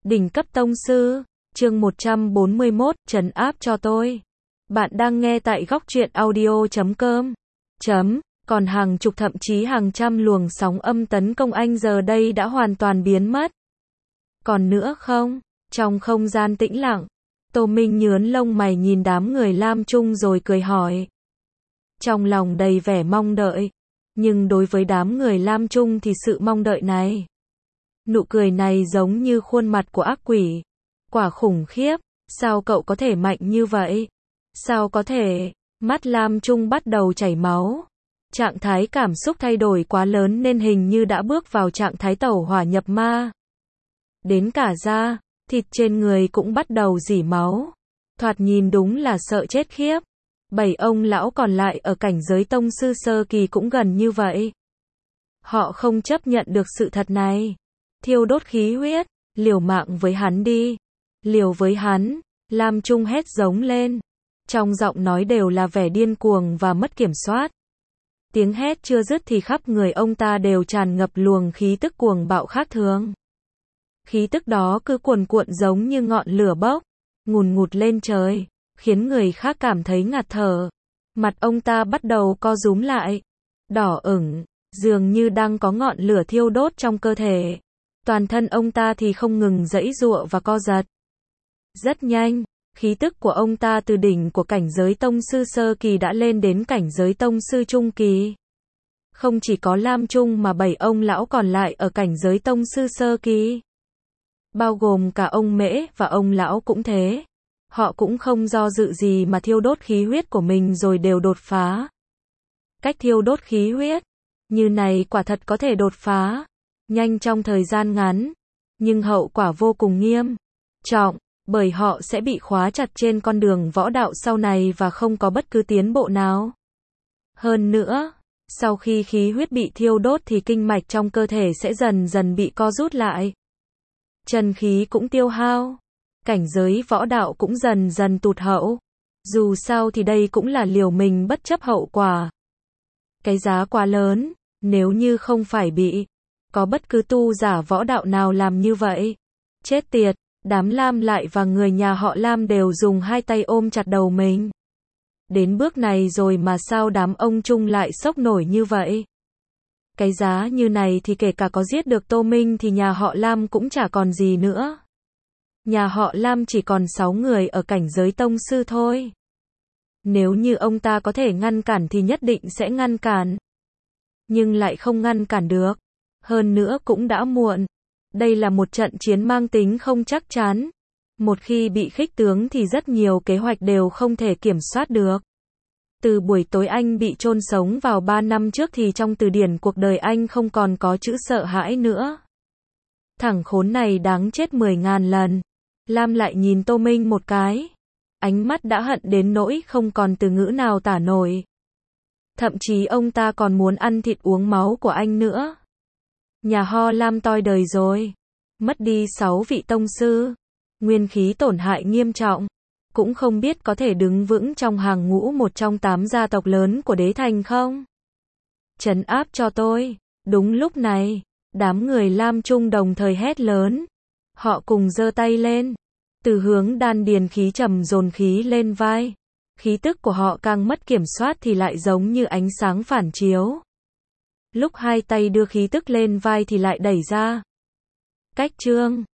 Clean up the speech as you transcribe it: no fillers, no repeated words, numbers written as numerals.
Đỉnh cấp tông sư, chương 141, trấn áp cho tôi. Bạn đang nghe tại góc truyện audio.com. Còn hàng chục thậm chí hàng trăm luồng sóng âm tấn công anh giờ đây đã hoàn toàn biến mất. Còn nữa không? Trong không gian tĩnh lặng, Tô Minh nhướn lông mày nhìn đám người Lam Trung rồi cười hỏi. Trong lòng đầy vẻ mong đợi, nhưng đối với đám người Lam Trung thì sự mong đợi này, nụ cười này giống như khuôn mặt của ác quỷ. Quả khủng khiếp, sao cậu có thể mạnh như vậy? Sao có thể? Mắt Lam Trung bắt đầu chảy máu. Trạng thái cảm xúc thay đổi quá lớn nên hình như đã bước vào trạng thái tẩu hỏa nhập ma. Đến cả da, thịt trên người cũng bắt đầu rỉ máu. Thoạt nhìn đúng là sợ chết khiếp. 7 ông lão còn lại ở cảnh giới tông sư sơ kỳ cũng gần như vậy. Họ không chấp nhận được sự thật này. Thiêu đốt khí huyết, liều mạng với hắn đi. Liều với hắn, Lam Trung hét giống lên. Trong giọng nói đều là vẻ điên cuồng và mất kiểm soát. Tiếng hét chưa dứt thì khắp người ông ta đều tràn ngập luồng khí tức cuồng bạo khác thường. Khí tức đó cứ cuồn cuộn giống như ngọn lửa bốc, ngùn ngụt lên trời, khiến người khác cảm thấy ngạt thở. Mặt ông ta bắt đầu co rúm lại, đỏ ửng, dường như đang có ngọn lửa thiêu đốt trong cơ thể. Toàn thân ông ta thì không ngừng giãy giụa và co giật. Rất nhanh, khí tức của ông ta từ đỉnh của cảnh giới tông sư sơ kỳ đã lên đến cảnh giới tông sư trung kỳ. Không chỉ có Lam Trung mà 7 ông lão còn lại ở cảnh giới tông sư sơ kỳ. Bao gồm cả ông Mễ và ông lão cũng thế. Họ cũng không do dự gì mà thiêu đốt khí huyết của mình rồi đều đột phá. Cách thiêu đốt khí huyết như này quả thật có thể đột phá nhanh trong thời gian ngắn, nhưng hậu quả vô cùng nghiêm trọng, bởi họ sẽ bị khóa chặt trên con đường võ đạo sau này và không có bất cứ tiến bộ nào. Hơn nữa, sau khi khí huyết bị thiêu đốt thì kinh mạch trong cơ thể sẽ dần dần bị co rút lại. Chân khí cũng tiêu hao, cảnh giới võ đạo cũng dần dần tụt hậu. Dù sao thì đây cũng là liều mình bất chấp hậu quả. Cái giá quá lớn, nếu như không phải bị có bất cứ tu giả võ đạo nào làm như vậy. Chết tiệt, đám Lam lại và người nhà họ Lam đều dùng hai tay ôm chặt đầu mình. Đến bước này rồi mà sao đám ông Trung lại sốc nổi như vậy? Cái giá như này thì kể cả có giết được Tô Minh thì nhà họ Lam cũng chả còn gì nữa. Nhà họ Lam chỉ còn 6 người ở cảnh giới tông sư thôi. Nếu như ông ta có thể ngăn cản thì nhất định sẽ ngăn cản. Nhưng lại không ngăn cản được. Hơn nữa cũng đã muộn. Đây là một trận chiến mang tính không chắc chắn. Một khi bị khích tướng thì rất nhiều kế hoạch đều không thể kiểm soát được. Từ buổi tối anh bị chôn sống vào 3 năm trước thì trong từ điển cuộc đời anh không còn có chữ sợ hãi nữa. Thằng khốn này đáng chết 10.000 lần. Lam lại nhìn Tô Minh một cái. Ánh mắt đã hận đến nỗi không còn từ ngữ nào tả nổi. Thậm chí ông ta còn muốn ăn thịt uống máu của anh nữa. Nhà họ Lam toi đời rồi. Mất đi 6 vị tông sư. Nguyên khí tổn hại nghiêm trọng. Cũng không biết có thể đứng vững trong hàng ngũ một trong 8 gia tộc lớn của đế thành không? Trấn áp cho tôi. Đúng lúc này, đám người Lam Trung đồng thời hét lớn. Họ cùng giơ tay lên. Từ hướng đan điền khí trầm dồn khí lên vai. Khí tức của họ càng mất kiểm soát thì lại giống như ánh sáng phản chiếu. Lúc hai tay đưa khí tức lên vai thì lại đẩy ra. Cách chương